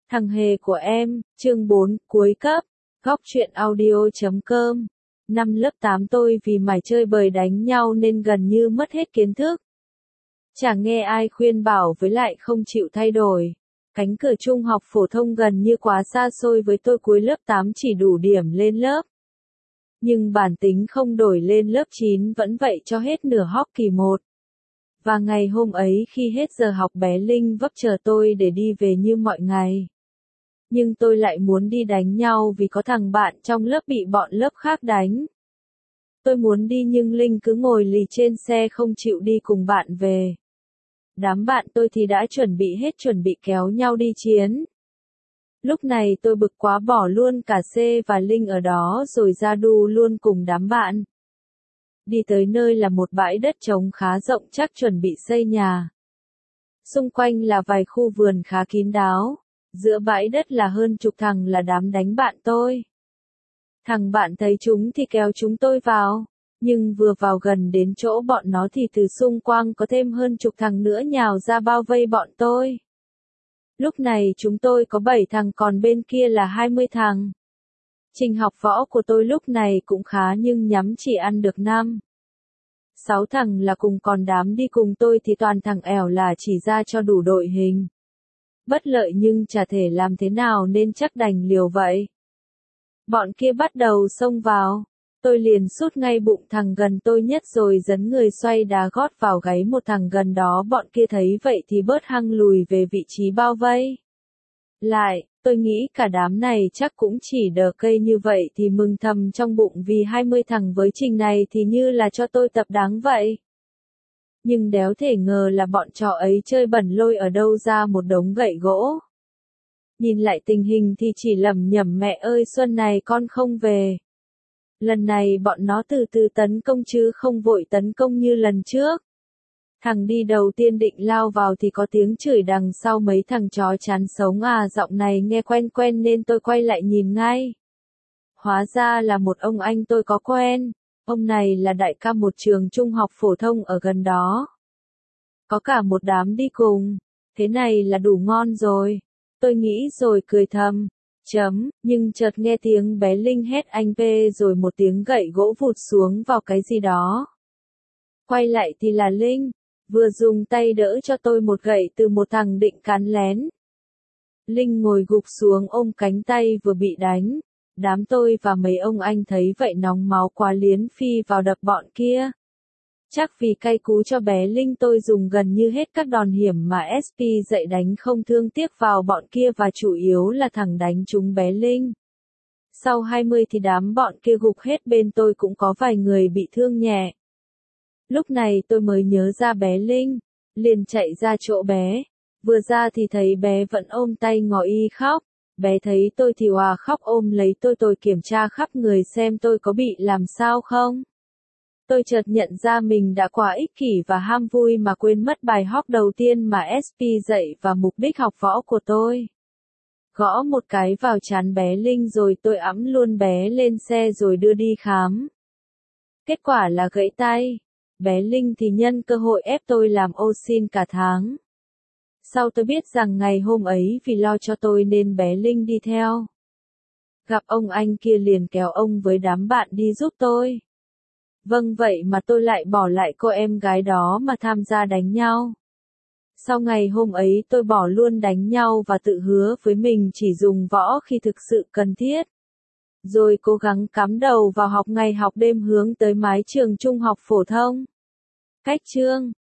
Thằng hề của em, chương 4, cuối cấp, góc truyện audio.com. Năm lớp 8 tôi vì mải chơi bời đánh nhau nên gần như mất hết kiến thức. Chẳng nghe ai khuyên bảo với lại không chịu thay đổi. Cánh cửa trung học phổ thông gần như quá xa xôi với tôi, cuối lớp 8 chỉ đủ điểm lên lớp. Nhưng bản tính không đổi, lên lớp 9 vẫn vậy cho hết nửa học kỳ 1. Và ngày hôm ấy khi hết giờ học, bé Linh vấp chờ tôi để đi về như mọi ngày. Nhưng tôi lại muốn đi đánh nhau vì có thằng bạn trong lớp bị bọn lớp khác đánh. Tôi muốn đi nhưng Linh cứ ngồi lì trên xe không chịu đi cùng bạn về. Đám bạn tôi thì đã chuẩn bị kéo nhau đi chiến. Lúc này tôi bực quá bỏ luôn cả C và Linh ở đó rồi ra đu luôn cùng đám bạn. Đi tới nơi là một bãi đất trống khá rộng, chắc chuẩn bị xây nhà. Xung quanh là vài khu vườn khá kín đáo. Giữa bãi đất là hơn chục thằng là đám đánh bạn tôi. Thằng bạn thấy chúng thì kéo chúng tôi vào. Nhưng vừa vào gần đến chỗ bọn nó thì từ xung quanh có thêm hơn chục thằng nữa nhào ra bao vây bọn tôi. Lúc này chúng tôi có 7 thằng, còn bên kia là 20 thằng. Trình học võ của tôi lúc này cũng khá nhưng nhắm chỉ ăn được 5, 6 thằng là cùng, còn đám đi cùng tôi thì toàn thằng ẻo là chỉ ra cho đủ đội hình. Bất lợi nhưng chả thể làm thế nào nên chắc đành liều vậy. Bọn kia bắt đầu xông vào. Tôi liền sút ngay bụng thằng gần tôi nhất rồi giấn người xoay đá gót vào gáy một thằng gần đó. Bọn kia thấy vậy thì bớt hăng lùi về vị trí bao vây. Lại, tôi nghĩ cả đám này chắc cũng chỉ đờ cây như vậy thì mừng thầm trong bụng, vì 20 thằng với trình này thì như là cho tôi tập đáng vậy. Nhưng đéo thể ngờ là bọn trò ấy chơi bẩn, lôi ở đâu ra một đống gậy gỗ. Nhìn lại tình hình thì chỉ lẩm nhẩm mẹ ơi xuân này con không về. Lần này bọn nó từ từ tấn công chứ không vội tấn công như lần trước. Thằng đi đầu tiên định lao vào thì có tiếng chửi đằng sau, mấy thằng chó chán sống à. Giọng này nghe quen quen nên tôi quay lại nhìn ngay. Hóa ra là một ông anh tôi có quen. Ông này là đại ca một trường trung học phổ thông ở gần đó. Có cả một đám đi cùng. Thế này là đủ ngon rồi. Tôi nghĩ rồi cười thầm. Nhưng chợt nghe tiếng bé Linh hét anh P rồi một tiếng gậy gỗ vụt xuống vào cái gì đó. Quay lại thì là Linh. Vừa dùng tay đỡ cho tôi một gậy từ một thằng định cắn lén. Linh ngồi gục xuống ôm cánh tay vừa bị đánh. Đám tôi và mấy ông anh thấy vậy nóng máu quá liến phi vào đập bọn kia. Chắc vì cay cú cho bé Linh tôi dùng gần như hết các đòn hiểm mà SP dạy đánh không thương tiếc vào bọn kia, và chủ yếu là thằng đánh trúng bé Linh. Sau 20 thì đám bọn kia gục hết, bên tôi cũng có vài người bị thương nhẹ. Lúc này tôi mới nhớ ra bé Linh, liền chạy ra chỗ bé. Vừa ra thì thấy bé vẫn ôm tay ngỏ y khóc. Bé thấy tôi thì òa khóc ôm lấy tôi kiểm tra khắp người xem tôi có bị làm sao không. Tôi chợt nhận ra mình đã quá ích kỷ và ham vui mà quên mất bài học đầu tiên mà SP dạy và mục đích học võ của tôi. Gõ một cái vào trán bé Linh rồi tôi ẵm luôn bé lên xe rồi đưa đi khám. Kết quả là gãy tay. Bé Linh thì nhân cơ hội ép tôi làm ô sin cả tháng. Sau tôi biết rằng ngày hôm ấy vì lo cho tôi nên bé Linh đi theo. Gặp ông anh kia liền kéo ông với đám bạn đi giúp tôi. Vâng, vậy mà tôi lại bỏ lại cô em gái đó mà tham gia đánh nhau. Sau ngày hôm ấy tôi bỏ luôn đánh nhau và tự hứa với mình chỉ dùng võ khi thực sự cần thiết. Rồi cố gắng cắm đầu vào học ngày học đêm hướng tới mái trường trung học phổ thông. Cách chương